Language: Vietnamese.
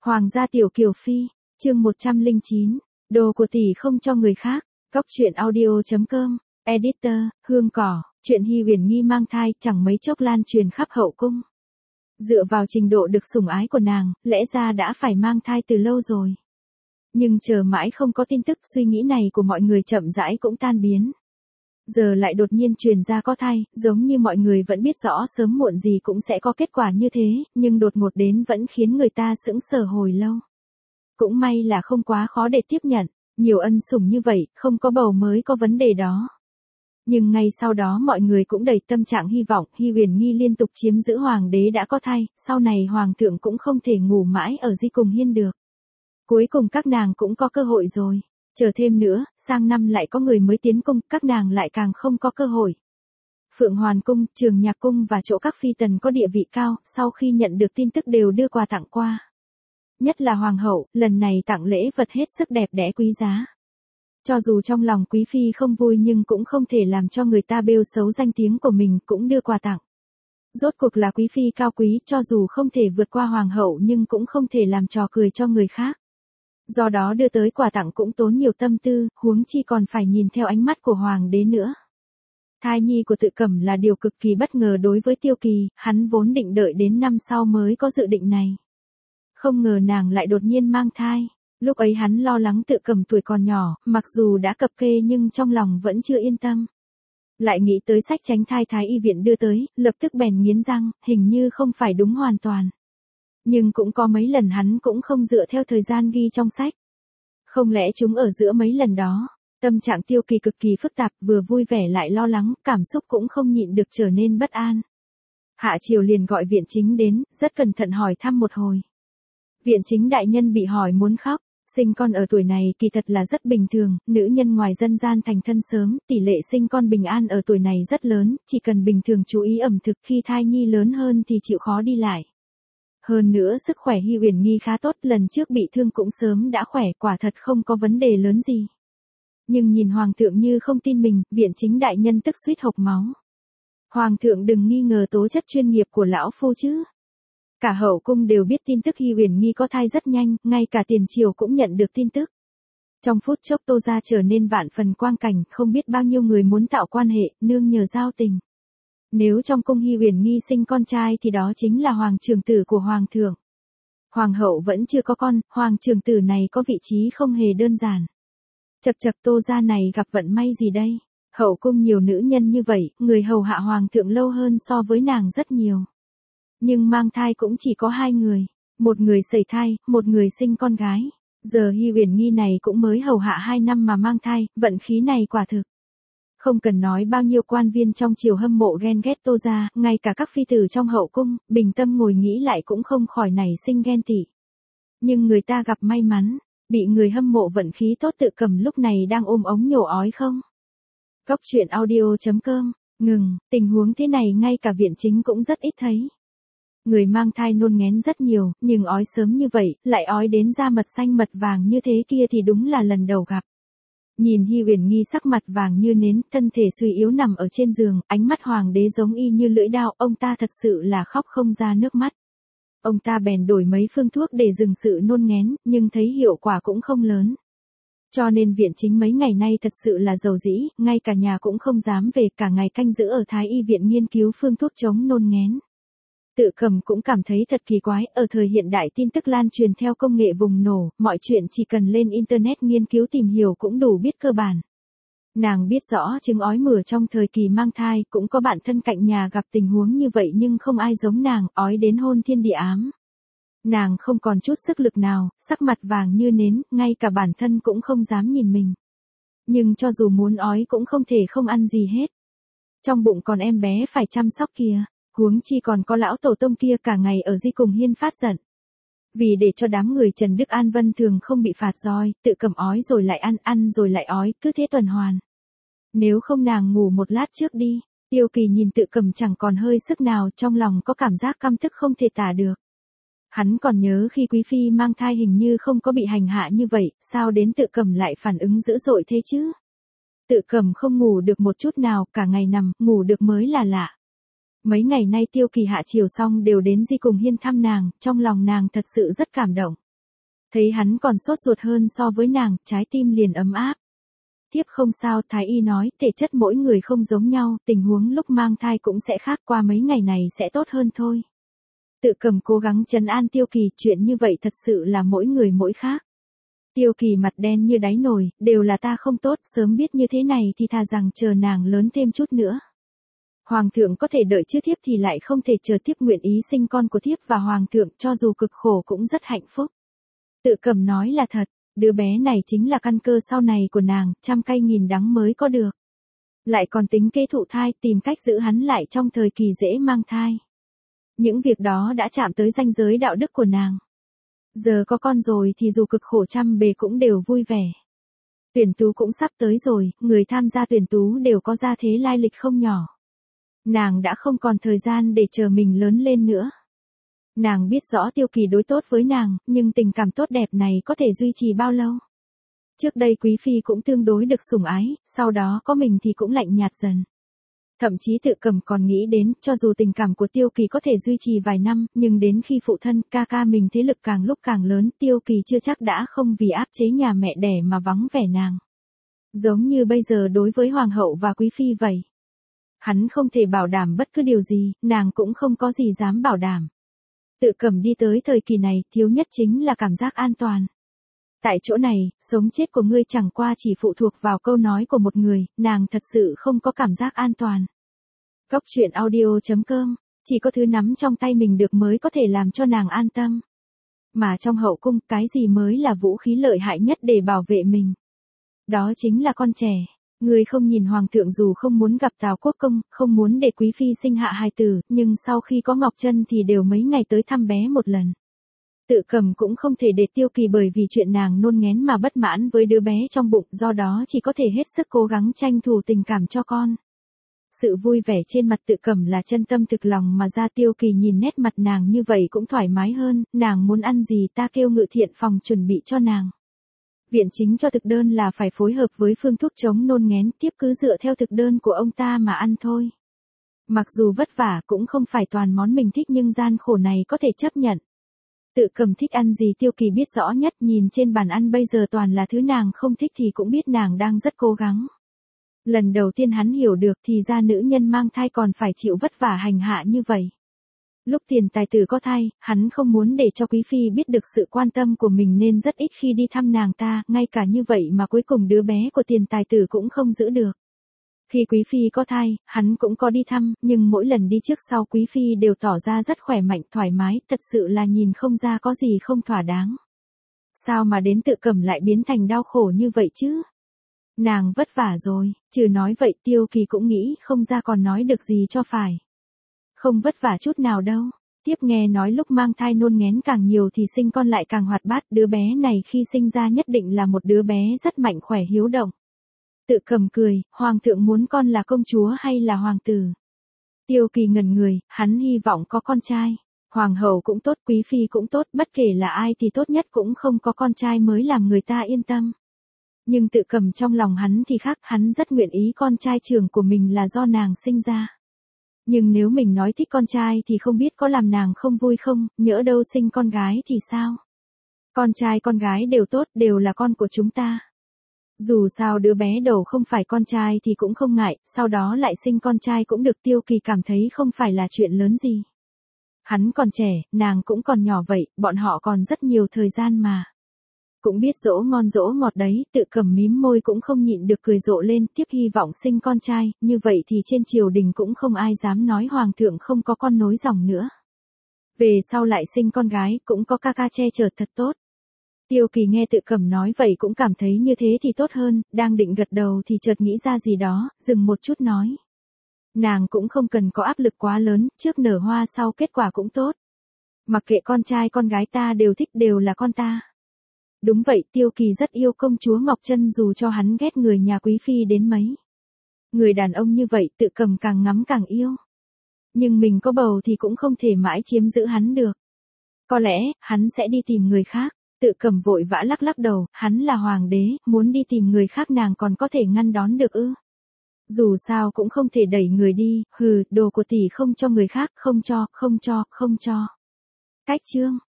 Hoàng gia tiểu kiều phi, chương 109, đồ của tỷ không cho người khác, góc truyện audio.com, editor, Hương Cỏ, chuyện Hy Huyền Nghi mang thai chẳng mấy chốc lan truyền khắp hậu cung. Dựa vào trình độ được sủng ái của nàng, lẽ ra đã phải mang thai từ lâu rồi. Nhưng chờ mãi không có tin tức, suy nghĩ này của mọi người chậm rãi cũng tan biến. Giờ lại đột nhiên truyền ra có thai, giống như mọi người vẫn biết rõ sớm muộn gì cũng sẽ có kết quả như thế, nhưng đột ngột đến vẫn khiến người ta sững sờ hồi lâu. Cũng may là không quá khó để tiếp nhận, nhiều ân sủng như vậy, không có bầu mới có vấn đề đó. Nhưng ngay sau đó mọi người cũng đầy tâm trạng hy vọng, Hy Huyền Nghi liên tục chiếm giữ hoàng đế đã có thai, sau này hoàng thượng cũng không thể ngủ mãi ở Di Cùng Hiên được. Cuối cùng các nàng cũng có cơ hội rồi. Chờ thêm nữa, sang năm lại có người mới tiến cung, các nàng lại càng không có cơ hội. Phượng Hoàn Cung, Trường Nhạc Cung và chỗ các phi tần có địa vị cao, sau khi nhận được tin tức đều đưa quà tặng qua. Nhất là Hoàng hậu, lần này tặng lễ vật hết sức đẹp đẽ quý giá. Cho dù trong lòng quý phi không vui nhưng cũng không thể làm cho người ta bêu xấu danh tiếng của mình, cũng đưa quà tặng. Rốt cuộc là quý phi cao quý, cho dù không thể vượt qua Hoàng hậu nhưng cũng không thể làm trò cười cho người khác. Do đó đưa tới quà tặng cũng tốn nhiều tâm tư, huống chi còn phải nhìn theo ánh mắt của hoàng đế nữa. Thai nhi của Tự Cẩm là điều cực kỳ bất ngờ đối với Tiêu Kỳ, hắn vốn định đợi đến năm sau mới có dự định này. Không ngờ nàng lại đột nhiên mang thai, lúc ấy hắn lo lắng Tự Cẩm tuổi còn nhỏ, mặc dù đã cập kê nhưng trong lòng vẫn chưa yên tâm. Lại nghĩ tới sách tránh thai Thái y viện đưa tới, lập tức bèn nghiến răng, hình như không phải đúng hoàn toàn. Nhưng cũng có mấy lần hắn cũng không dựa theo thời gian ghi trong sách. Không lẽ chúng ở giữa mấy lần đó, tâm trạng Tiêu Kỳ cực kỳ phức tạp, vừa vui vẻ lại lo lắng, cảm xúc cũng không nhịn được trở nên bất an. Hạ Triều liền gọi viện chính đến, rất cẩn thận hỏi thăm một hồi. Viện chính đại nhân bị hỏi muốn khóc, sinh con ở tuổi này kỳ thật là rất bình thường, nữ nhân ngoài dân gian thành thân sớm, tỷ lệ sinh con bình an ở tuổi này rất lớn, chỉ cần bình thường chú ý ẩm thực, khi thai nhi lớn hơn thì chịu khó đi lại. Hơn nữa sức khỏe Hy Huyền Nghi khá tốt, lần trước bị thương cũng sớm đã khỏe, quả thật không có vấn đề lớn gì. Nhưng nhìn hoàng thượng như không tin mình, viện chính đại nhân tức suýt hộc máu. Hoàng thượng đừng nghi ngờ tố chất chuyên nghiệp của lão phu chứ. Cả hậu cung đều biết tin tức Hy Huyền Nghi có thai rất nhanh, ngay cả tiền triều cũng nhận được tin tức. Trong phút chốc Tô gia trở nên vạn phần quang cảnh, không biết bao nhiêu người muốn tạo quan hệ, nương nhờ giao tình. Nếu trong cung Hy Huyền Nghi sinh con trai thì đó chính là hoàng trưởng tử của hoàng thượng. Hoàng hậu vẫn chưa có con, hoàng trưởng tử này có vị trí không hề đơn giản. Chật chật, Tô gia này gặp vận may gì đây? Hậu cung nhiều nữ nhân như vậy, người hầu hạ hoàng thượng lâu hơn so với nàng rất nhiều. Nhưng mang thai cũng chỉ có hai người, một người sẩy thai, một người sinh con gái. Giờ Hy Huyền Nghi này cũng mới hầu hạ 2 năm mà mang thai, vận khí này quả thực. Không cần nói bao nhiêu quan viên trong triều hâm mộ ghen ghét Tô gia, ngay cả các phi tử trong hậu cung, bình tâm ngồi nghĩ lại cũng không khỏi nảy sinh ghen tị. Nhưng người ta gặp may mắn, bị người hâm mộ vận khí tốt Tự Cẩm lúc này đang ôm ống nhổ ói không. Góc truyện audio.com, ngừng, tình huống thế này ngay cả viện chính cũng rất ít thấy. Người mang thai nôn nghén rất nhiều, nhưng ói sớm như vậy, lại ói đến da mật xanh mật vàng như thế kia thì đúng là lần đầu gặp. Nhìn Hy Huyền Nghi sắc mặt vàng như nến, thân thể suy yếu nằm ở trên giường, ánh mắt hoàng đế giống y như lưỡi dao, ông ta thật sự là khóc không ra nước mắt. Ông ta bèn đổi mấy phương thuốc để dừng sự nôn nghén, nhưng thấy hiệu quả cũng không lớn. Cho nên viện chính mấy ngày nay thật sự là dầu dĩ, ngay cả nhà cũng không dám về, cả ngày canh giữ ở Thái y viện nghiên cứu phương thuốc chống nôn nghén. Tự Cẩm cũng cảm thấy thật kỳ quái, ở thời hiện đại tin tức lan truyền theo công nghệ bùng nổ, mọi chuyện chỉ cần lên internet nghiên cứu tìm hiểu cũng đủ biết cơ bản. Nàng biết rõ chứng ói mửa trong thời kỳ mang thai, cũng có bạn thân cạnh nhà gặp tình huống như vậy nhưng không ai giống nàng, ói đến hôn thiên địa ám. Nàng không còn chút sức lực nào, sắc mặt vàng như nến, ngay cả bản thân cũng không dám nhìn mình. Nhưng cho dù muốn ói cũng không thể không ăn gì hết. Trong bụng còn em bé phải chăm sóc kìa. Huống chi còn có lão tổ tông kia cả ngày ở Di Cùng Hiên phát giận. Vì để cho đám người Trần Đức An Vân Thường không bị phạt roi, Tự Cẩm ói rồi lại ăn rồi lại ói, cứ thế tuần hoàn. Nếu không nàng ngủ một lát trước đi. Tiêu Kỳ nhìn Tự Cẩm chẳng còn hơi sức nào, trong lòng có cảm giác căm tức không thể tả được. Hắn còn nhớ khi quý phi mang thai hình như không có bị hành hạ như vậy, sao đến Tự Cẩm lại phản ứng dữ dội thế chứ? Tự Cẩm không ngủ được một chút nào, cả ngày nằm, ngủ được mới là lạ. Mấy ngày nay Tiêu Kỳ hạ triều xong đều đến Di Cùng Hiên thăm nàng, trong lòng nàng thật sự rất cảm động. Thấy hắn còn sốt ruột hơn so với nàng, trái tim liền ấm áp. Tiếp không sao, Thái y nói, thể chất mỗi người không giống nhau, tình huống lúc mang thai cũng sẽ khác, qua mấy ngày này sẽ tốt hơn thôi. Tự Cầm cố gắng trấn an Tiêu Kỳ, chuyện như vậy thật sự là mỗi người mỗi khác. Tiêu Kỳ mặt đen như đáy nồi, đều là ta không tốt, sớm biết như thế này thì thà rằng chờ nàng lớn thêm chút nữa. Hoàng thượng có thể đợi chứ thiếp thì lại không thể chờ, thiếp nguyện ý sinh con của thiếp và hoàng thượng cho dù cực khổ cũng rất hạnh phúc. Tự Cầm nói là thật, đứa bé này chính là căn cơ sau này của nàng, trăm cay nghìn đắng mới có được. Lại còn tính kế thụ thai, tìm cách giữ hắn lại trong thời kỳ dễ mang thai. Những việc đó đã chạm tới ranh giới đạo đức của nàng. Giờ có con rồi thì dù cực khổ trăm bề cũng đều vui vẻ. Tuyển tú cũng sắp tới rồi, người tham gia tuyển tú đều có gia thế lai lịch không nhỏ. Nàng đã không còn thời gian để chờ mình lớn lên nữa. Nàng biết rõ Tiêu Kỳ đối tốt với nàng, nhưng tình cảm tốt đẹp này có thể duy trì bao lâu? Trước đây Quý Phi cũng tương đối được sủng ái, sau đó có mình thì cũng lạnh nhạt dần. Thậm chí Tự Cầm còn nghĩ đến, cho dù tình cảm của Tiêu Kỳ có thể duy trì vài năm, nhưng đến khi phụ thân, ca ca mình thế lực càng lúc càng lớn, Tiêu Kỳ chưa chắc đã không vì áp chế nhà mẹ đẻ mà vắng vẻ nàng. Giống như bây giờ đối với Hoàng hậu và Quý Phi vậy. Hắn không thể bảo đảm bất cứ điều gì, nàng cũng không có gì dám bảo đảm. Tự Cầm đi tới thời kỳ này, thiếu nhất chính là cảm giác an toàn. Tại chỗ này, sống chết của ngươi chẳng qua chỉ phụ thuộc vào câu nói của một người, nàng thật sự không có cảm giác an toàn. Góc truyện audio.com, chỉ có thứ nắm trong tay mình được mới có thể làm cho nàng an tâm. Mà trong hậu cung, cái gì mới là vũ khí lợi hại nhất để bảo vệ mình? Đó chính là con trẻ. Người không nhìn hoàng thượng dù không muốn gặp Tào Quốc Công, không muốn để Quý Phi sinh hạ hài tử, nhưng sau khi có Ngọc Trân thì đều mấy ngày tới thăm bé một lần. Tự Cầm cũng không thể để Tiêu Kỳ bởi vì chuyện nàng nôn nghén mà bất mãn với đứa bé trong bụng, do đó chỉ có thể hết sức cố gắng tranh thủ tình cảm cho con. Sự vui vẻ trên mặt Tự Cầm là chân tâm thực lòng mà ra. Tiêu Kỳ nhìn nét mặt nàng như vậy cũng thoải mái hơn, nàng muốn ăn gì ta kêu ngự thiện phòng chuẩn bị cho nàng. Viện chính cho thực đơn là phải phối hợp với phương thuốc chống nôn nghén, tiếp cứ dựa theo thực đơn của ông ta mà ăn thôi. Mặc dù vất vả cũng không phải toàn món mình thích nhưng gian khổ này có thể chấp nhận. Tự Cầm thích ăn gì Tiêu Kỳ biết rõ nhất, nhìn trên bàn ăn bây giờ toàn là thứ nàng không thích thì cũng biết nàng đang rất cố gắng. Lần đầu tiên hắn hiểu được thì ra nữ nhân mang thai còn phải chịu vất vả hành hạ như vậy. Lúc Tiền Tài Tử có thai, hắn không muốn để cho Quý Phi biết được sự quan tâm của mình nên rất ít khi đi thăm nàng ta, ngay cả như vậy mà cuối cùng đứa bé của Tiền Tài Tử cũng không giữ được. Khi Quý Phi có thai, hắn cũng có đi thăm, nhưng mỗi lần đi trước sau Quý Phi đều tỏ ra rất khỏe mạnh, thoải mái, thật sự là nhìn không ra có gì không thỏa đáng. Sao mà đến Tự Cầm lại biến thành đau khổ như vậy chứ? Nàng vất vả rồi, trừ nói vậy Tiêu Kỳ cũng nghĩ không ra còn nói được gì cho phải. Không vất vả chút nào đâu. Tiếp nghe nói lúc mang thai nôn nghén càng nhiều thì sinh con lại càng hoạt bát, đứa bé này khi sinh ra nhất định là một đứa bé rất mạnh khỏe hiếu động. Tự Cầm cười, hoàng thượng muốn con là công chúa hay là hoàng tử? Tiêu Kỳ ngẩn người, hắn hy vọng có con trai. Hoàng hậu cũng tốt, Quý Phi cũng tốt, bất kể là ai thì tốt nhất cũng không có con trai mới làm người ta yên tâm. Nhưng Tự Cầm trong lòng hắn thì khác, hắn rất nguyện ý con trai trưởng của mình là do nàng sinh ra. Nhưng nếu mình nói thích con trai thì không biết có làm nàng không vui không, nhỡ đâu sinh con gái thì sao? Con trai con gái đều tốt, đều là con của chúng ta. Dù sao đứa bé đầu không phải con trai thì cũng không ngại, sau đó lại sinh con trai cũng được. Tiêu Kỳ cảm thấy không phải là chuyện lớn gì. Hắn còn trẻ, nàng cũng còn nhỏ vậy, bọn họ còn rất nhiều thời gian mà. Cũng biết dỗ ngon dỗ ngọt đấy. Tự Cầm mím môi cũng không nhịn được cười rộ lên, tiếp hy vọng sinh con trai, như vậy thì trên triều đình cũng không ai dám nói hoàng thượng không có con nối dòng nữa. Về sau lại sinh con gái, cũng có ca ca che chở thật tốt. Tiêu Kỳ nghe Tự Cầm nói vậy cũng cảm thấy như thế thì tốt hơn, đang định gật đầu thì chợt nghĩ ra gì đó, dừng một chút nói. Nàng cũng không cần có áp lực quá lớn, trước nở hoa sau kết quả cũng tốt. Mặc kệ con trai con gái ta đều thích, đều là con ta. Đúng vậy, Tiêu Kỳ rất yêu công chúa Ngọc Trân dù cho hắn ghét người nhà Quý Phi đến mấy. Người đàn ông như vậy Tự Cầm càng ngắm càng yêu. Nhưng mình có bầu thì cũng không thể mãi chiếm giữ hắn được. Có lẽ, hắn sẽ đi tìm người khác. Tự Cầm vội vã lắc lắc đầu, hắn là hoàng đế, muốn đi tìm người khác nàng còn có thể ngăn đón được ư? Dù sao cũng không thể đẩy người đi, đồ của tỷ không cho người khác, không cho. Cách chương